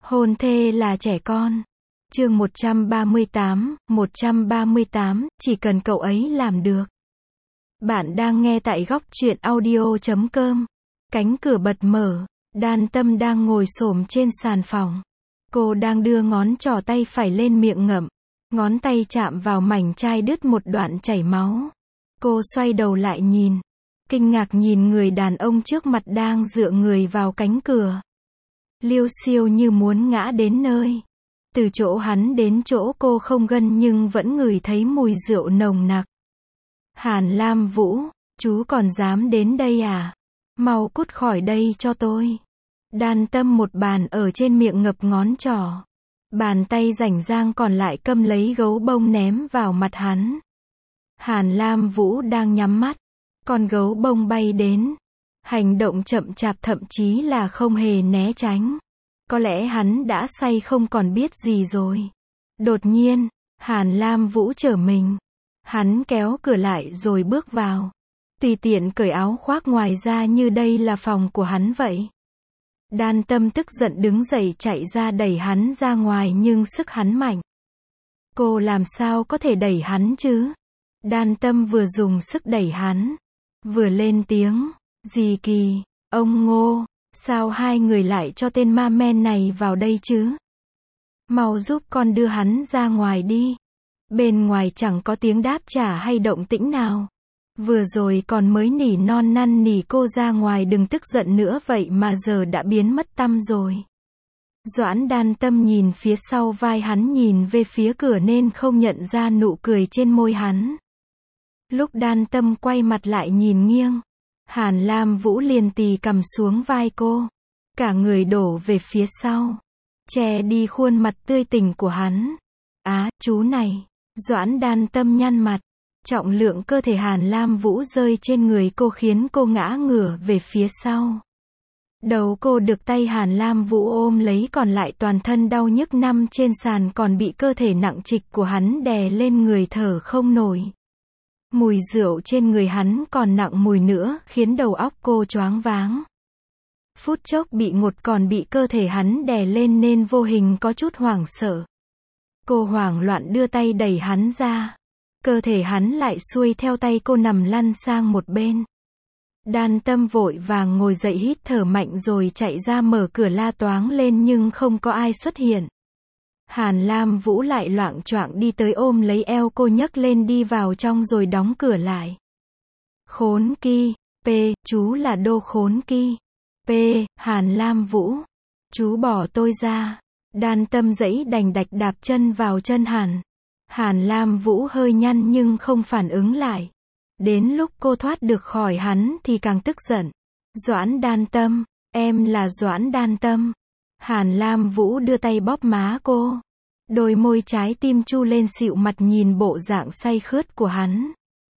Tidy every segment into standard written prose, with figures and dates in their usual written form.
Hôn thê là trẻ con. Chương 138, chỉ cần cậu ấy làm được. Bạn đang nghe tại góc truyện audio.com. Cánh cửa bật mở, Đan Tâm đang ngồi xổm trên sàn phòng. Cô đang đưa ngón trỏ tay phải lên miệng ngậm. Ngón tay chạm vào mảnh chai đứt một đoạn chảy máu. Cô xoay đầu lại nhìn. Kinh ngạc nhìn người đàn ông trước mặt đang dựa người vào cánh cửa. Liêu xiêu như muốn ngã đến nơi. Từ chỗ hắn đến chỗ cô không gần nhưng vẫn ngửi thấy mùi rượu nồng nặc. Hàn Lam Vũ, chú còn dám đến đây à? Mau cút khỏi đây cho tôi. Đan Tâm một bàn ở trên miệng ngập ngón trỏ. Bàn tay rảnh rang còn lại cầm lấy gấu bông ném vào mặt hắn. Hàn Lam Vũ đang nhắm mắt. Con gấu bông bay đến. Hành động chậm chạp thậm chí là không hề né tránh. Có lẽ hắn đã say không còn biết gì rồi. Đột nhiên, Hàn Lam Vũ trở mình. Hắn kéo cửa lại rồi bước vào. Tùy tiện cởi áo khoác ngoài ra như đây là phòng của hắn vậy. Đan Tâm tức giận đứng dậy chạy ra đẩy hắn ra ngoài nhưng sức hắn mạnh. Cô làm sao có thể đẩy hắn chứ? Đan Tâm vừa dùng sức đẩy hắn, vừa lên tiếng, dì Kỳ, ông Ngô, sao hai người lại cho tên ma men này vào đây chứ? Mau giúp con đưa hắn ra ngoài đi. Bên ngoài chẳng có tiếng đáp trả hay động tĩnh nào. Vừa rồi còn mới nỉ non năn nỉ cô ra ngoài đừng tức giận nữa vậy mà giờ đã biến mất tăm rồi. Doãn Đan Tâm nhìn phía sau vai hắn nhìn về phía cửa nên không nhận ra nụ cười trên môi hắn. Lúc Đan Tâm quay mặt lại nhìn nghiêng, Hàn Lam Vũ liền tì cầm xuống vai cô. Cả người đổ về phía sau, che đi khuôn mặt tươi tỉnh của hắn. Á, chú này. Doãn Đan Tâm nhăn mặt. Trọng lượng cơ thể Hàn Lam Vũ rơi trên người cô khiến cô ngã ngửa về phía sau. Đầu cô được tay Hàn Lam Vũ ôm lấy còn lại toàn thân đau nhức nằm trên sàn còn bị cơ thể nặng trịch của hắn đè lên người thở không nổi. Mùi rượu trên người hắn còn nặng mùi nữa khiến đầu óc cô choáng váng. Phút chốc bị ngột còn bị cơ thể hắn đè lên nên vô hình có chút hoảng sợ. Cô hoảng loạn đưa tay đẩy hắn ra. Cơ thể hắn lại xuôi theo tay cô nằm lăn sang một bên. Đan Tâm vội vàng ngồi dậy hít thở mạnh rồi chạy ra mở cửa la toáng lên nhưng không có ai xuất hiện. Hàn Lam Vũ lại loạng choạng đi tới ôm lấy eo cô nhấc lên đi vào trong rồi đóng cửa lại. Khốn ki, P, chú là đồ khốn ki. P, Hàn Lam Vũ, chú bỏ tôi ra. Đan Tâm giãy đành đạch đạp chân vào chân Hàn Lam Vũ hơi nhăn nhưng không phản ứng lại. Đến lúc cô thoát được khỏi hắn thì càng tức giận. Doãn Đan Tâm, em là Doãn Đan Tâm. Hàn Lam Vũ đưa tay bóp má cô. Đôi môi trái tim chu lên xịu mặt nhìn bộ dạng say khướt của hắn.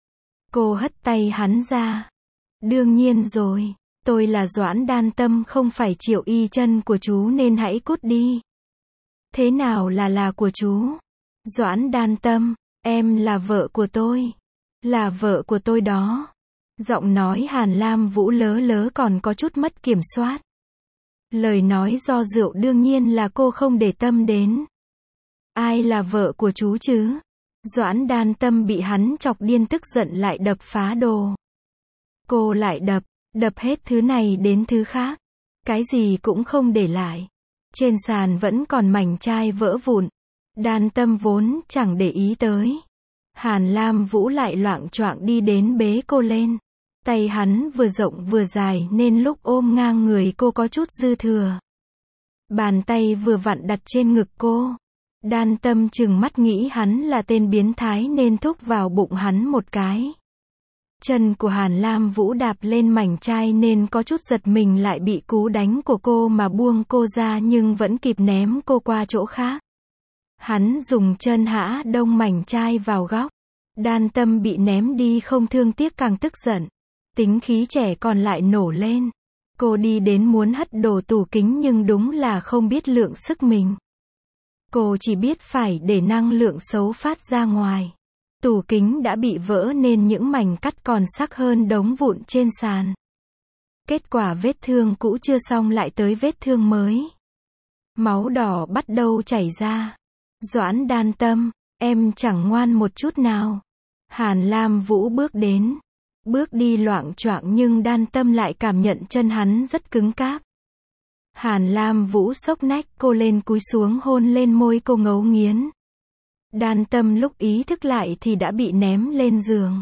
Cô hất tay hắn ra. Đương nhiên rồi, tôi là Doãn Đan Tâm không phải Triệu Y Chân của chú nên hãy cút đi. Thế nào là của chú? Doãn Đan Tâm, em là vợ của tôi. Là vợ của tôi đó. Giọng nói Hàn Lam Vũ lớ lớ còn có chút mất kiểm soát. Lời nói do rượu đương nhiên là cô không để tâm đến. Ai là vợ của chú chứ? Doãn Đan Tâm bị hắn chọc điên tức giận lại đập phá đồ. Cô lại đập hết thứ này đến thứ khác. Cái gì cũng không để lại. Trên sàn vẫn còn mảnh chai vỡ vụn. Đan Tâm vốn chẳng để ý tới. Hàn Lam Vũ lại loạng choạng đi đến bế cô lên. Tay hắn vừa rộng vừa dài nên lúc ôm ngang người cô có chút dư thừa. Bàn tay vừa vặn đặt trên ngực cô. Đan Tâm trừng mắt nghĩ hắn là tên biến thái nên thúc vào bụng hắn một cái. Chân của Hàn Lam Vũ đạp lên mảnh chai nên có chút giật mình lại bị cú đánh của cô mà buông cô ra nhưng vẫn kịp ném cô qua chỗ khác. Hắn dùng chân hã đông mảnh chai vào góc. Đan Tâm bị ném đi không thương tiếc càng tức giận. Tính khí trẻ còn lại nổ lên. Cô đi đến muốn hất đổ tủ kính nhưng đúng là không biết lượng sức mình. Cô chỉ biết phải để năng lượng xấu phát ra ngoài. Tủ kính đã bị vỡ nên những mảnh cắt còn sắc hơn đống vụn trên sàn. Kết quả vết thương cũ chưa xong lại tới vết thương mới. Máu đỏ bắt đầu chảy ra. Doãn Đan Tâm, em chẳng ngoan một chút nào. Hàn Lam Vũ bước đến. Bước đi loạng choạng nhưng Đan Tâm lại cảm nhận chân hắn rất cứng cáp. Hàn Lam Vũ xốc nách cô lên cúi xuống hôn lên môi cô ngấu nghiến. Đan Tâm lúc ý thức lại thì đã bị ném lên giường.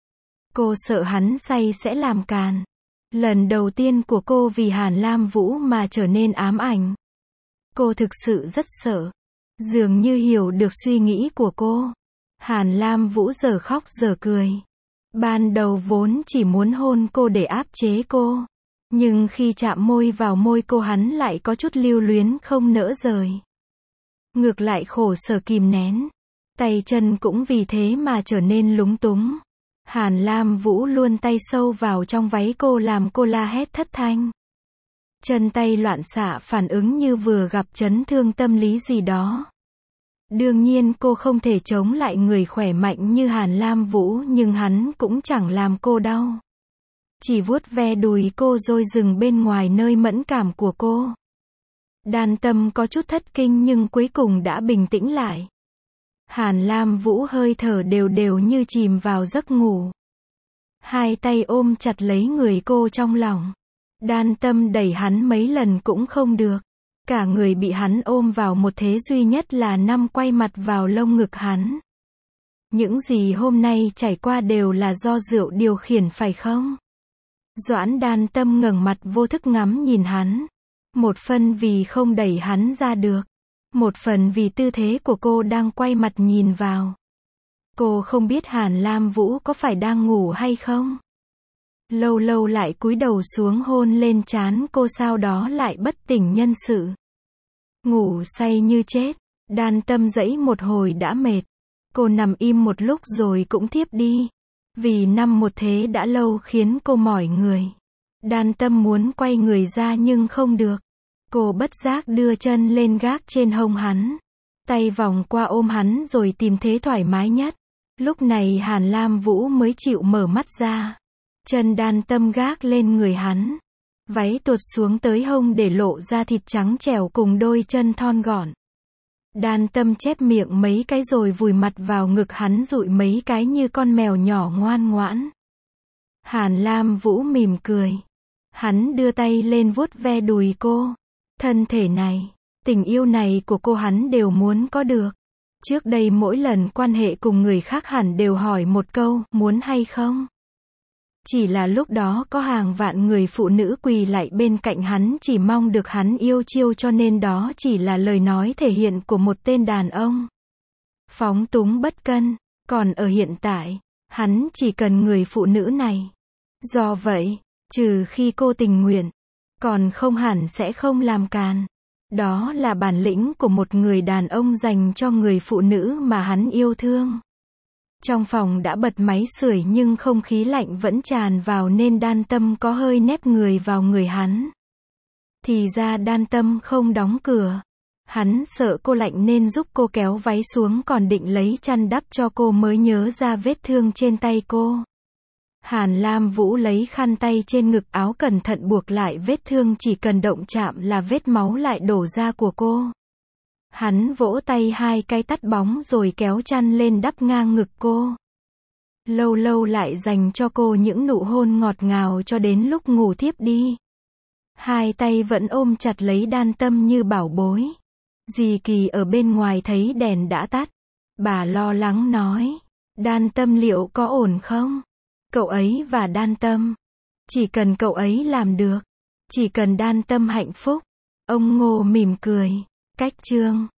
Cô sợ hắn say sẽ làm càn. Lần đầu tiên của cô vì Hàn Lam Vũ mà trở nên ám ảnh. Cô thực sự rất sợ. Dường như hiểu được suy nghĩ của cô. Hàn Lam Vũ giờ khóc giờ cười. Ban đầu vốn chỉ muốn hôn cô để áp chế cô. Nhưng khi chạm môi vào môi cô hắn lại có chút lưu luyến không nỡ rời. Ngược lại khổ sở kìm nén. Tay chân cũng vì thế mà trở nên lúng túng. Hàn Lam Vũ luôn tay sâu vào trong váy cô làm cô la hét thất thanh. Chân tay loạn xạ phản ứng như vừa gặp chấn thương tâm lý gì đó. Đương nhiên cô không thể chống lại người khỏe mạnh như Hàn Lam Vũ nhưng hắn cũng chẳng làm cô đau. Chỉ vuốt ve đùi cô rồi dừng bên ngoài nơi mẫn cảm của cô. Đan Tâm có chút thất kinh nhưng cuối cùng đã bình tĩnh lại. Hàn Lam Vũ hơi thở đều đều như chìm vào giấc ngủ. Hai tay ôm chặt lấy người cô trong lòng. Đan Tâm đẩy hắn mấy lần cũng không được. Cả người bị hắn ôm vào một thế duy nhất là nằm quay mặt vào lông ngực hắn. Những gì hôm nay trải qua đều là do rượu điều khiển phải không? Doãn Đan Tâm ngẩng mặt vô thức ngắm nhìn hắn. Một phần vì không đẩy hắn ra được. Một phần vì tư thế của cô đang quay mặt nhìn vào. Cô không biết Hàn Lam Vũ có phải đang ngủ hay không. Lâu lâu lại cúi đầu xuống hôn lên trán cô sau đó lại bất tỉnh nhân sự. Ngủ say như chết. Đan Tâm dẫy một hồi đã mệt. Cô nằm im một lúc rồi cũng thiếp đi. Vì nằm một thế đã lâu khiến cô mỏi người. Đan Tâm muốn quay người ra nhưng không được. Cô bất giác đưa chân lên gác trên hông hắn. Tay vòng qua ôm hắn rồi tìm thế thoải mái nhất. Lúc này Hàn Lam Vũ mới chịu mở mắt ra. Chân Đan Tâm gác lên người hắn. Váy tuột xuống tới hông để lộ ra thịt trắng trẻo cùng đôi chân thon gọn. Đan Tâm chép miệng mấy cái rồi vùi mặt vào ngực hắn dụi mấy cái như con mèo nhỏ ngoan ngoãn. Hàn Lam Vũ mỉm cười. Hắn đưa tay lên vuốt ve đùi cô. Thân thể này, tình yêu này của cô hắn đều muốn có được. Trước đây mỗi lần quan hệ cùng người khác hẳn đều hỏi một câu, muốn hay không? Chỉ là lúc đó có hàng vạn người phụ nữ quỳ lại bên cạnh hắn chỉ mong được hắn yêu chiêu cho nên đó chỉ là lời nói thể hiện của một tên đàn ông. Phóng túng bất cân, còn ở hiện tại, hắn chỉ cần người phụ nữ này. Do vậy, trừ khi cô tình nguyện, còn không hẳn sẽ không làm càn. Đó là bản lĩnh của một người đàn ông dành cho người phụ nữ mà hắn yêu thương. Trong phòng đã bật máy sưởi nhưng không khí lạnh vẫn tràn vào nên Đan Tâm có hơi nép người vào người hắn. Thì ra Đan Tâm không đóng cửa. Hắn sợ cô lạnh nên giúp cô kéo váy xuống còn định lấy chăn đắp cho cô mới nhớ ra vết thương trên tay cô. Hàn Lam Vũ lấy khăn tay trên ngực áo cẩn thận buộc lại vết thương chỉ cần động chạm là vết máu lại đổ ra của cô. Hắn vỗ tay hai cái tắt bóng rồi kéo chăn lên đắp ngang ngực cô. Lâu lâu lại dành cho cô những nụ hôn ngọt ngào cho đến lúc ngủ thiếp đi. Hai tay vẫn ôm chặt lấy Đan Tâm như bảo bối. Dì Kỳ ở bên ngoài thấy đèn đã tắt. Bà lo lắng nói, Đan Tâm liệu có ổn không? Cậu ấy và Đan Tâm. Chỉ cần cậu ấy làm được. Chỉ cần Đan Tâm hạnh phúc. Ông Ngô mỉm cười. Cách chương